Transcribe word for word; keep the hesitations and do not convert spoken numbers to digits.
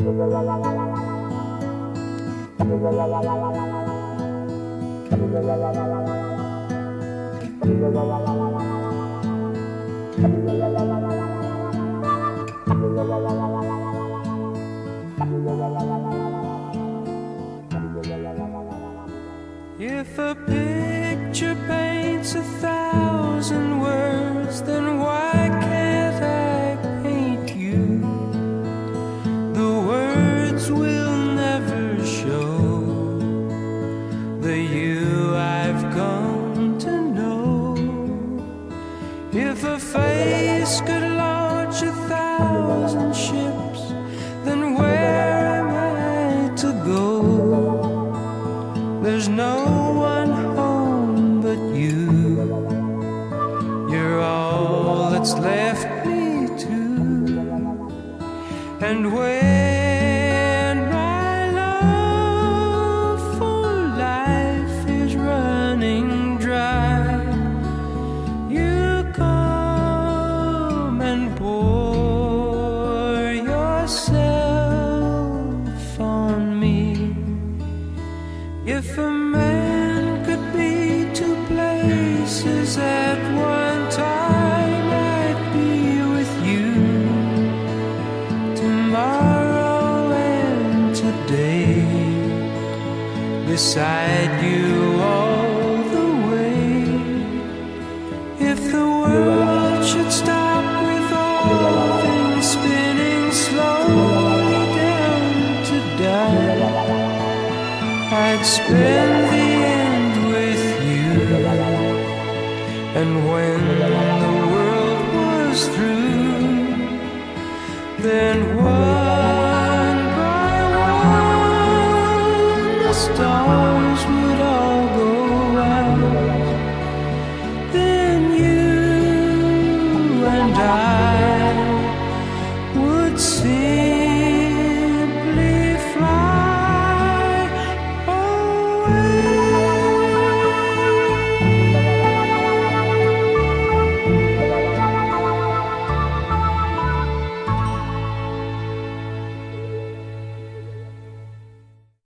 If a picture paints a thousand words, then why can't I paint you? The words will never show the you I've come to know. If a face could launch a thousand ships, then where am I to go? There's no one home but you. You're all that's left me to. And when my love for life is running dry, you come and pour yourself on me. If a man could be two places at one time, I'd be with you tomorrow and today, beside you all the way. If the world should stop with all things spinning slowly down to die, I'd spend the end with you. And when the world was through, then what?